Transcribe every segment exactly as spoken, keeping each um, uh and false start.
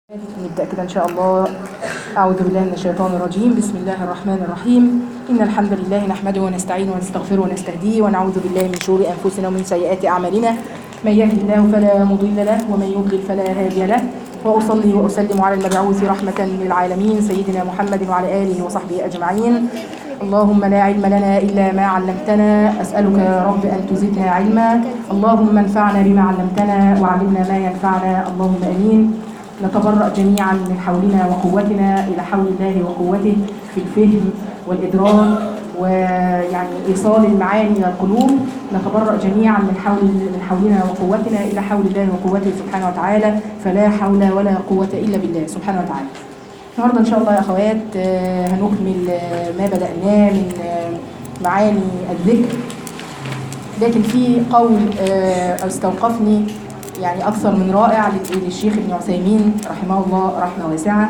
نبدأ كده إن شاء الله. أعوذ بالله من الشيطان الرجيم. بسم الله الرحمن الرحيم. إن الحمد لله نحمده ونستعينه ونستغفره ونستهديه ونعوذ بالله من شرور أنفسنا ومن سيئات أعمالنا. من يهده الله فلا مضل له ومن يضلل فلا هادي له. وأصلي وأسلم على المبعوث رحمة للعالمين سيدنا محمد وعلى آله وصحبه أجمعين. اللهم لا علم لنا إلا ما علمتنا. أسألك يا رب أن تزدنا علما. اللهم انفعنا بما علمتنا وعلمنا ما ينفعنا. اللهم آمين. نتبرأ جميعا من حولنا وقوتنا إلى حول الله وقوته في الفهم والإدراك ويعني إيصال المعاني إلى القلوب. نتبرأ جميعا من حول من حولنا وقوتنا إلى حول الله وقوته سبحانه وتعالى، فلا حول ولا قوة إلا بالله سبحانه وتعالى. النهارده إن شاء الله يا أخوات هنكمل ما بدأناه من معاني الذكر، لكن في قول استوقفني يعني أكثر من رائع للشيخ ابن عثيمين رحمه الله رحمة واسعة.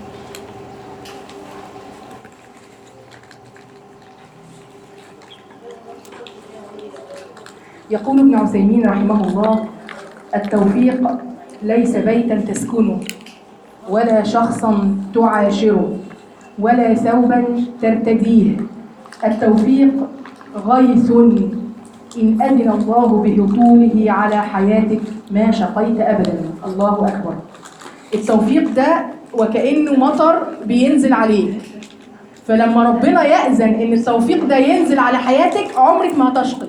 يقول ابن عثيمين رحمه الله: التوفيق ليس بيتا تسكنه ولا شخصا تعاشره ولا ثوبا ترتديه. التوفيق غيث إن أذن الله بهطوله على حياتك ما شقيت أبدا. الله أكبر. التوفيق ده وكأنه مطر بينزل عليك، فلما ربنا يأذن إن التوفيق ده ينزل على حياتك عمرك ما هتشقي.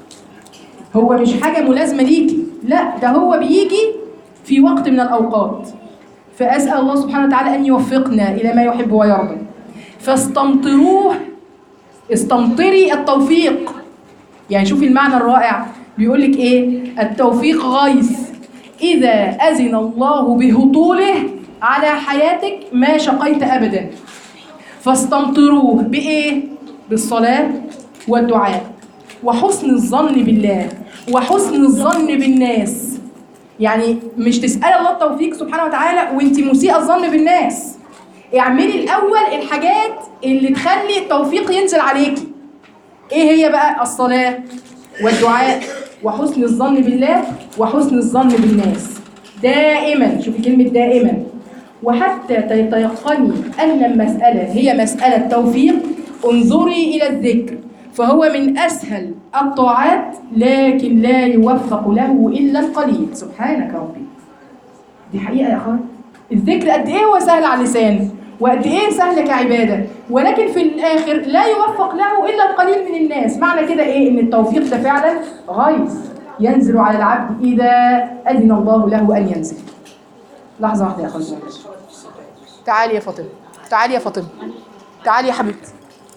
هو مش حاجة ملازمة ليكي، لا، ده هو بيجي في وقت من الأوقات. فأسأل الله سبحانه وتعالى أن يوفقنا إلى ما يحب ويرضى. فاستمطروه، استمطري التوفيق. يعني شوفي المعنى الرائع، بيقول لك ايه؟ التوفيق غيث اذا اذن الله بهطوله على حياتك ما شقيت ابدا. فاستمطروه بايه؟ بالصلاه والدعاء وحسن الظن بالله وحسن الظن بالناس. يعني مش تسأل الله التوفيق سبحانه وتعالى وانت مسيء الظن بالناس. اعملي الاول الحاجات اللي تخلي التوفيق ينزل عليكي. ايه هي بقى؟ الصلاة والدعاء وحسن الظن بالله وحسن الظن بالناس دائما. شوفي كلمة دائما. وحتى تتيقني أن المسألة هي مسألة توفيق انظري إلى الذكر، فهو من أسهل الطاعات لكن لا يوفق له إلا القليل. سبحانك ربي. دي حقيقة يا أخوان. الذكر قد إيه هو سهل على اللسان وقد ايه سهل كعباده، ولكن في الاخر لا يوفق له الا القليل من الناس. معنى كده ايه؟ ان التوفيق ده فعلا غيث ينزل على العبد اذا اذن الله له ان ينزل. لحظه واحده يا اخواتي. تعالي يا فاطمه، تعالي يا فاطمه، تعالي يا حبيبتي.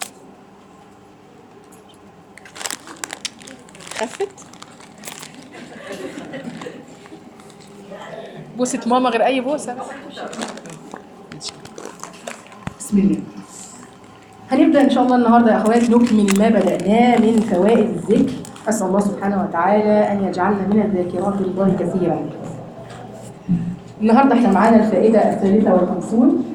خفت؟ بوسه ماما غير اي بوسه. بسم الله. هنبدأ إن شاء الله النهاردة يا أخوات نكمل ما بدأناه من فوائد الذكر. أسأل الله سبحانه وتعالى أن يجعلنا من الذاكرات الله كثيرا. النهاردة احنا معانا الفائدة الثالثة والخمسون،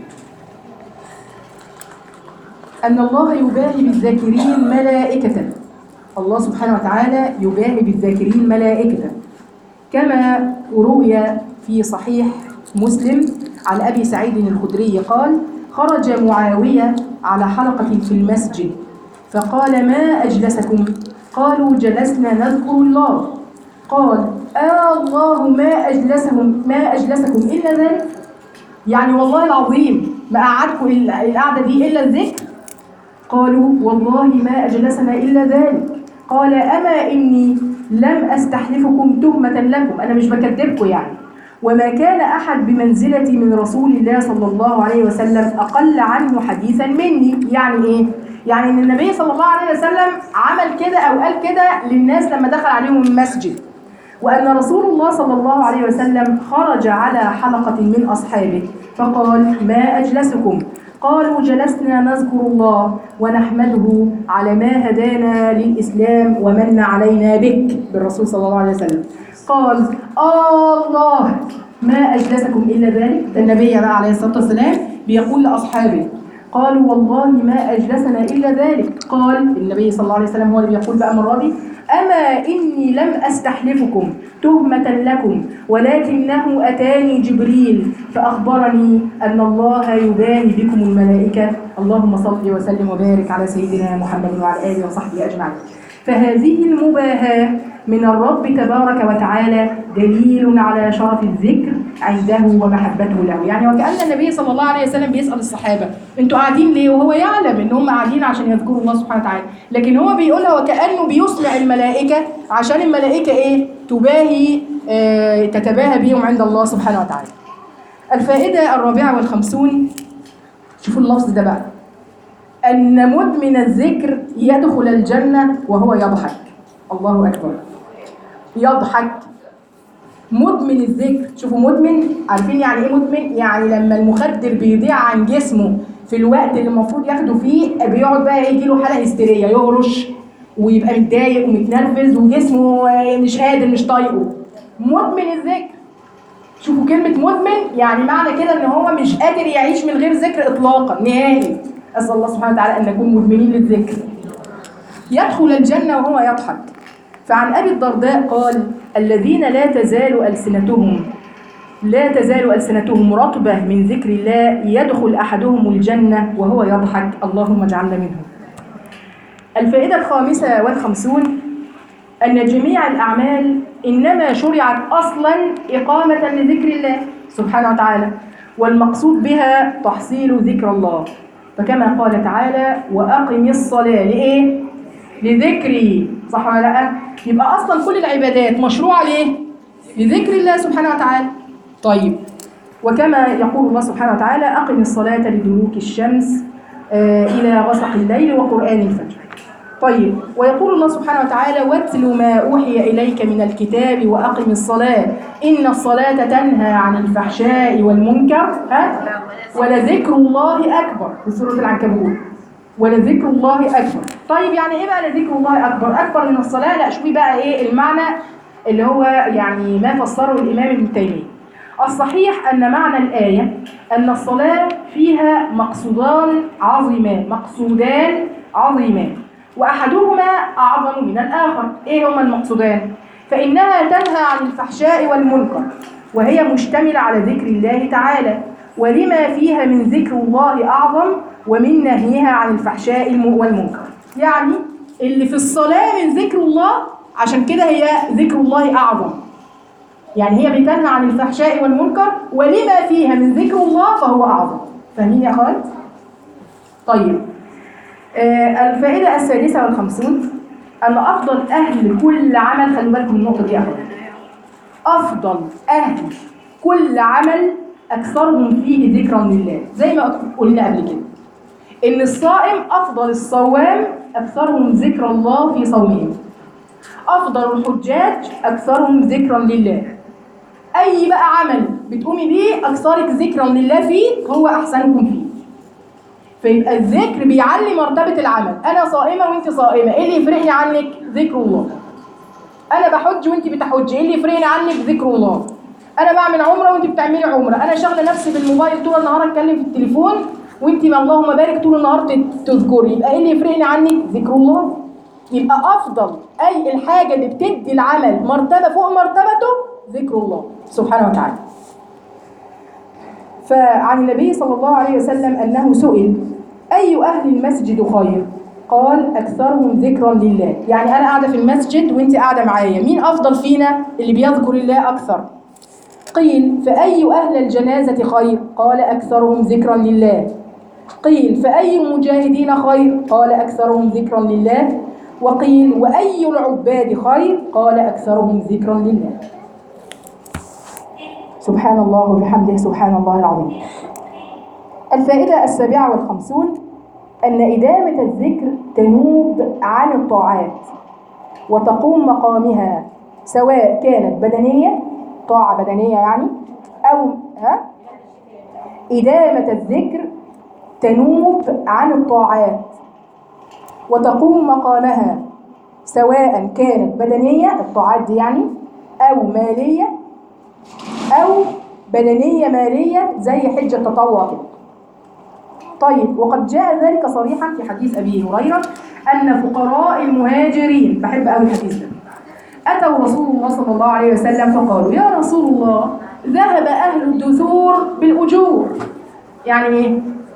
أن الله يباهي بالذاكرين ملائكة. الله سبحانه وتعالى يباهي بالذاكرين ملائكة، كما روي في صحيح مسلم عن أبي سعيد الخدري قال: خرج معاوية على حلقة في المسجد فقال: ما أجلسكم؟ قالوا: جلسنا نذكر الله. قال: آه الله ما أجلسهم ما أجلسكم إلا ذلك؟ يعني والله العظيم ما قعدكم القعدة دي إلا الذكر؟ قالوا: والله ما أجلسنا إلا ذلك. قال: أما إني لم أستحلفكم تهمة لكم، أنا مش بكذبكم يعني، وما كان أحد بمنزلتي من رسول الله صلى الله عليه وسلم أقل عنه حديثا مني. يعني إيه؟ يعني إن النبي صلى الله عليه وسلم عمل كده أو قال كده للناس لما دخل عليهم المسجد، وأن رسول الله صلى الله عليه وسلم خرج على حلقة من أصحابه فقال: ما أجلسكم؟ قالوا: جلسنا نذكر الله ونحمده على ما هدانا للإسلام ومن علينا بك، بالرسول صلى الله عليه وسلم. قال: آه الله ما أجلسكم إلا ذلك. النبي بقى عليه الصلاة والسلام بيقول لأصحابه: قالوا والله ما أجلسنا إلا ذلك. قال النبي صلى الله عليه وسلم هو اللي بيقول بقى المرة دي: أما إني لم أستحلفكم تهمة لكم، ولكنه أتاني جبريل فأخبرني أن الله يباهي بكم الملائكة. اللهم صل وسلم وبارك على سيدنا محمد وعلى آله وصحبه أجمعين. فهذه المباهاة من الرب تبارك وتعالى دليل على شرف الذكر عنده ومحبته له. يعني وكأن النبي صلى الله عليه وسلم بيسأل الصحابة: انتوا قاعدين ليه؟ وهو يعلم ان هم قاعدين عشان يذكروا الله سبحانه وتعالى، لكن هو بيقولها وكأنه بيسمع الملائكة عشان الملائكة ايه؟ تباهي آه تتباهى بهم عند الله سبحانه وتعالى. الفائدة الرابعة والخمسون، شوفوا اللفظ ده بقى: أن مدمن الذكر يدخل الجنة وهو يضحك. الله أكبر. يضحك. مدمن الذكر، شوفوا مدمن، عارفين يعني ايه مدمن؟ يعني لما المخدر بيضيع عن جسمه في الوقت اللي المفروض ياخده فيه، بيقعد بقى يجي له حالة هستيرية، يهرش ويبقى متضايق ومتنرفز وجسمه مش قادر مش طايقه. مدمن الذكر. شوفوا كلمة مدمن، يعني معنى كده ان هو مش قادر يعيش من غير ذكر اطلاقا نهائي. أسأل الله سبحانه وتعالى أن نكون مدمنين للذكر. يدخل الجنة وهو يضحك. فعن أبي الدرداء قال: الذين لا تزال ألسنتهم لا تزال ألسنتهم رطبة من ذكر الله يدخل أحدهم الجنة وهو يضحك. اللهم اجعلنا منهم. الفائدة الخامسة والخمسون: أن جميع الأعمال إنما شرعت أصلا إقامة لذكر الله سبحانه وتعالى، والمقصود بها تحصيل ذكر الله. فكما قال تعالى: وأقم الصلاة لإيه؟ لذكري. صح ولا لا؟ يبقى أصلا كل العبادات مشروعة ليه؟ لذكر الله سبحانه وتعالى. طيب، وكما يقول الله سبحانه وتعالى: أقم الصلاة لدلوك الشمس آه إلى غسق الليل وقرآن الفجر. طيب، ويقول الله سبحانه وتعالى: واتل ما أوحي إليك من الكتاب وأقم الصلاة إن الصلاة تنهى عن الفحشاء والمنكر ها؟ ولذكر الله أكبر في سورة العنكبوت. ولذكر الله أكبر. طيب يعني إيه بقى لذكر الله أكبر؟ أكبر من الصلاة؟ لا، شوفي بقى إيه المعنى اللي هو يعني ما فسره الإمام ابن تيمية. الصحيح أن معنى الآية أن الصلاة فيها مقصودان عظيمان مقصودان عظيمان وأحدهما أعظم من الآخر. إيه هما المقصودان؟ فإنها تنهى عن الفحشاء والمنكر، وهي مشتملة على ذكر الله تعالى، ولما فيها من ذكر الله أعظم ومن نهيها عن الفحشاء والمنكر. يعني اللي في الصلاة من ذكر الله، عشان كده هي ذكر الله أعظم. يعني هي بتنهى عن الفحشاء والمنكر، ولما فيها من ذكر الله فهو أعظم. فاهمين يا أخوات؟ طيب، آه الفائدة السادسة والخمسون: أن أفضل أهل كل عمل، خلوا بالكم من النقطة دي يا أخوات، أفضل أهل كل عمل أكثرهم فيه ذكرا لله. زي ما قلنا قبل كده إن الصائم أفضل الصوام أكثرهم ذكر الله في صومهم. أفضل الحجاج أكثرهم ذكرا لله. أي بقى عمل بتقومي بيه أكثرك ذكرا لله فيه هو أحسنكم فيه. فيبقى الذكر بيعلي مرتبة العمل. أنا صائمة وأنت صائمة، إيه اللي يفرقني عنك؟ ذكر الله. أنا بحج وأنت بتحجي، إيه اللي يفرقني عنك؟ ذكر الله. أنا بعمل عمرة وأنت بتعملي عمرة. أنا شغلة نفسي بالموبايل طول النهار أتكلم في التليفون وأنت ما اللهم بارك طول النهار تذكري، يبقى إيه اللي يفرقني عنك؟ ذكر الله. يبقى أفضل أي الحاجة اللي بتدي العمل مرتبة فوق مرتبته ذكر الله سبحانه وتعالى. فعن النبي صلى الله عليه وسلم أنه سئل: أي أهل المسجد خير؟ قال: أكثرهم ذكرا لله. يعني أنا قاعدة في المسجد وأنت قاعدة معايا، مين أفضل فينا؟ اللي بيذكر الله أكثر. قيل: فأي أهل الجنازة خير؟ قال: أكثرهم ذكرا لله. قيل: فأي المجاهدين خير؟ قال: أكثرهم ذكرا لله. وقيل: وأي العباد خير؟ قال: أكثرهم ذكرا لله. سبحان الله وبحمده سبحان الله العظيم. الفائدة السابعة والخمسون: أن إدامة الذكر تنوب عن الطاعات وتقوم مقامها، سواء كانت بدنية، طاعة بدنية يعني، أو ها إدامة الذكر تنوب عن الطاعات وتقوم مقامها، سواء كانت بدنية، الطاعات دي يعني، أو مالية، أو بدنية مالية زي حج التطوع كده. طيب، وقد جاء ذلك صريحا في حديث أبي هريرة أن فقراء المهاجرين، بحب أوي الحديث ده، أتوا رسول الله صلى الله عليه وسلم فقالوا: يا رسول الله، ذهب أهل الدثور بالأجور. يعني إيه؟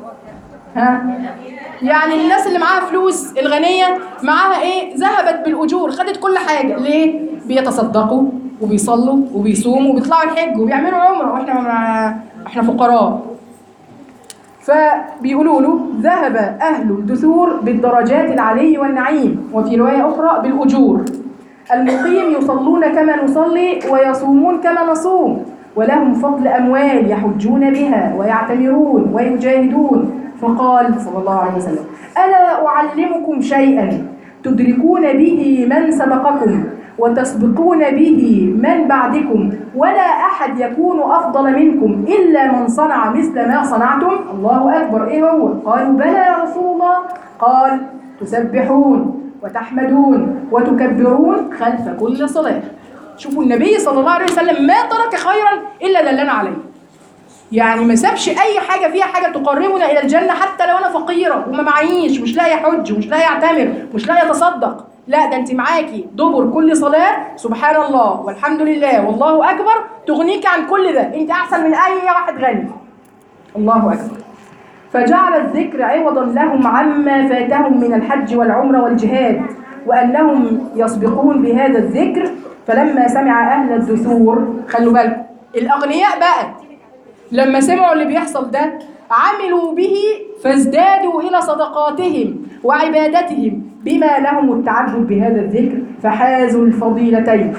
ها؟ يعني الناس اللي معاها فلوس الغنية معاها إيه؟ ذهبت بالأجور، خدت كل حاجة. ليه؟ بيتصدقوا وبيصلوا وبيصوموا وبيطلعوا الحج وبيعملوا عمرة، وإحنا ما إحنا فقراء. فبيقولوا له: ذهب أهل الدثور بالدرجات العلي والنعيم، وفي رواية أخرى بالأجور. المقيم يصلون كما نصلي ويصومون كما نصوم، ولهم فضل أموال يحجون بها ويعتمرون ويجاهدون. فقال صلى الله عليه وسلم: ألا أعلمكم شيئا تدركون به من سبقكم وتسبقون به من بعدكم، ولا أحد يكون أفضل منكم إلا من صنع مثل ما صنعتم؟ الله أكبر. إيه هو؟ قالوا: بلى يا رسول الله. قال: تسبحون وتحمدون وتكبرون خلف كل صلاة. شوفوا النبي صلى الله عليه وسلم ما ترك خيرا إلا دلنا عليه. يعني ما سابش أي حاجة فيها حاجة تقربنا إلى الجنة، حتى لو أنا فقيرة وما معيش، مش لاقي حج ومش لاقي أعتمر ومش لاقي أتصدق. لا، ده أنت معاكي دبر كل صلاة سبحان الله والحمد لله والله أكبر تغنيك عن كل ده. أنت أحسن من أي واحد غني. الله أكبر. فجعل الذكر عوضا لهم عما فاتهم من الحج والعمرة والجهاد، وأنهم يسبقون بهذا الذكر. فلما سمع أهل الدثور، خلوا بالكم الأغنياء بقى، لما سمعوا اللي بيحصل ده عملوا به فازدادوا إلى صدقاتهم وعبادتهم بما لهم التعبد بهذا الذكر، فحازوا الفضيلتين.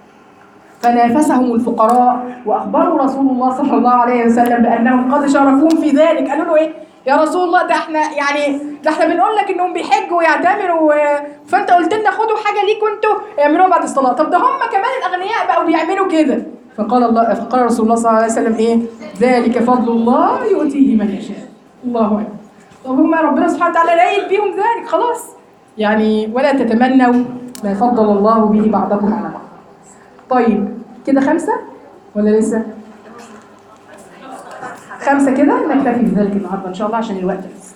فنافسهم الفقراء وأخبروا رسول الله صلى الله عليه وسلم بأنهم قد شاركوهم في ذلك. قالوا له: إيه يا رسول الله، ده احنا يعني ده احنا بنقول لك انهم بيحجوا ويعتمروا، فانت قلت لنا خدوا حاجه ليكم انتوا اعملوها بعد الصلاه. طب ده هم كمان الاغنياء بقوا بيعملوا كده. فقال الله فقال رسول الله صلى الله عليه وسلم: ايه ذلك فضل الله يؤتيه من يشاء. الله اكبر. طب هم ربنا سبحانه وتعالى رايد بيهم ذلك خلاص. يعني ولا تتمنوا ما فضل الله به بعضكم على بعض. طيب كده خمسه ولا لسه؟ خمسة كده، نكتفي بذلك النهارده إن شاء الله عشان الوقت بس.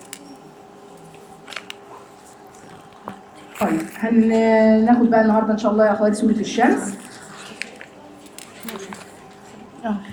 طيب هناخد بقى النهارده إن شاء الله يا أخواتي سورة الشمس.